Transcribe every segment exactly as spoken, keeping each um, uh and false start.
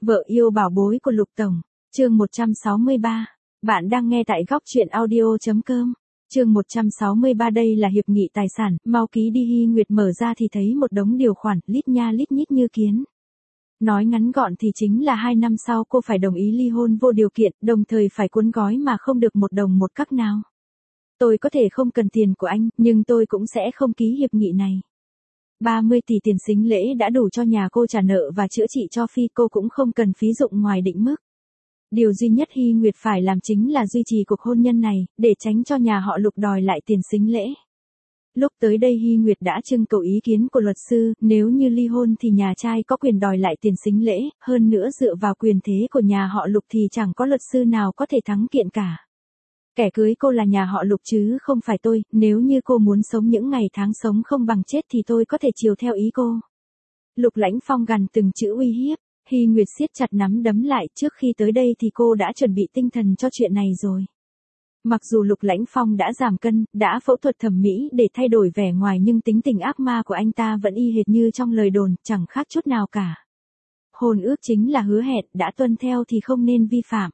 Vợ yêu bảo bối của Lục Tổng, chương một trăm sáu mươi ba. Bạn đang nghe tại góc truyện audio chấm com. Chương một trăm sáu mươi ba đây là hiệp nghị tài sản, mau ký đi. Hy Nguyệt mở ra thì thấy một đống điều khoản, lít nha lít nhít như kiến. Nói ngắn gọn thì chính là hai năm sau cô phải đồng ý ly hôn vô điều kiện, đồng thời phải cuốn gói mà không được một đồng một cắc nào. Tôi có thể không cần tiền của anh, nhưng tôi cũng sẽ không ký hiệp nghị này. ba mươi tỷ tiền sính lễ đã đủ cho nhà cô trả nợ và chữa trị cho Phi, cô cũng không cần phí dụng ngoài định mức. Điều duy nhất Hy Nguyệt phải làm chính là duy trì cuộc hôn nhân này, để tránh cho nhà họ Lục đòi lại tiền sính lễ. Lúc tới đây Hy Nguyệt đã trưng cầu ý kiến của luật sư, nếu như ly hôn thì nhà trai có quyền đòi lại tiền sính lễ, hơn nữa dựa vào quyền thế của nhà họ Lục thì chẳng có luật sư nào có thể thắng kiện cả. Kẻ cưới cô là nhà họ Lục chứ không phải tôi, nếu như cô muốn sống những ngày tháng sống không bằng chết thì tôi có thể chiều theo ý cô. Lục Lãnh Phong gằn từng chữ uy hiếp. Hy Nguyệt siết chặt nắm đấm lại, trước khi tới đây thì cô đã chuẩn bị tinh thần cho chuyện này rồi. Mặc dù Lục Lãnh Phong đã giảm cân, đã phẫu thuật thẩm mỹ để thay đổi vẻ ngoài nhưng tính tình ác ma của anh ta vẫn y hệt như trong lời đồn, chẳng khác chút nào cả. Hôn ước chính là hứa hẹn, đã tuân theo thì không nên vi phạm.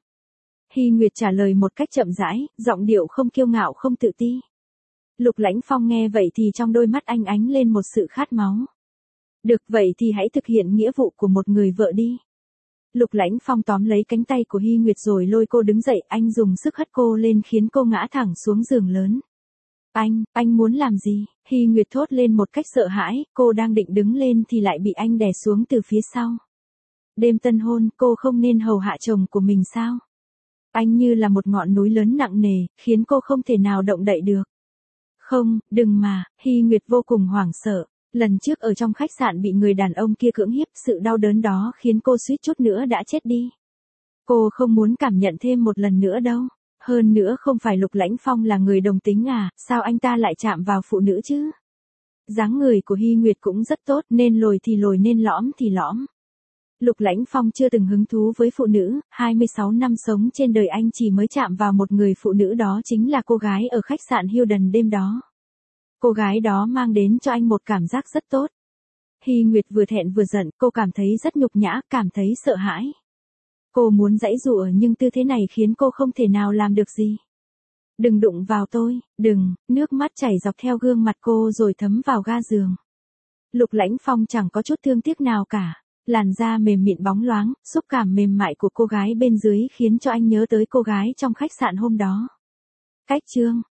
Hy Nguyệt trả lời một cách chậm rãi, giọng điệu không kiêu ngạo không tự ti. Lục Lãnh Phong nghe vậy thì trong đôi mắt anh ánh lên một sự khát máu. Được vậy thì hãy thực hiện nghĩa vụ của một người vợ đi. Lục Lãnh Phong tóm lấy cánh tay của Hy Nguyệt rồi lôi cô đứng dậy, anh dùng sức hất cô lên khiến cô ngã thẳng xuống giường lớn. Anh, anh muốn làm gì? Hy Nguyệt thốt lên một cách sợ hãi, cô đang định đứng lên thì lại bị anh đè xuống từ phía sau. Đêm tân hôn, cô không nên hầu hạ chồng của mình sao? Anh như là một ngọn núi lớn nặng nề, khiến cô không thể nào động đậy được. Không, đừng mà, Hy Nguyệt vô cùng hoảng sợ. Lần trước ở trong khách sạn bị người đàn ông kia cưỡng hiếp, sự đau đớn đó khiến cô suýt chút nữa đã chết đi. Cô không muốn cảm nhận thêm một lần nữa đâu. Hơn nữa không phải Lục Lãnh Phong là người đồng tính à, sao anh ta lại chạm vào phụ nữ chứ? Dáng người của Hy Nguyệt cũng rất tốt, nên lồi thì lồi nên lõm thì lõm. Lục Lãnh Phong chưa từng hứng thú với phụ nữ, hai mươi sáu năm sống trên đời anh chỉ mới chạm vào một người phụ nữ, đó chính là cô gái ở khách sạn Hilton đêm đó. Cô gái đó mang đến cho anh một cảm giác rất tốt. Hy Nguyệt vừa thẹn vừa giận, cô cảm thấy rất nhục nhã, cảm thấy sợ hãi. Cô muốn giãy giụa nhưng tư thế này khiến cô không thể nào làm được gì. Đừng đụng vào tôi, đừng, nước mắt chảy dọc theo gương mặt cô rồi thấm vào ga giường. Lục Lãnh Phong chẳng có chút thương tiếc nào cả. Làn da mềm mịn bóng loáng, xúc cảm mềm mại của cô gái bên dưới khiến cho anh nhớ tới cô gái trong khách sạn hôm đó. Cách chương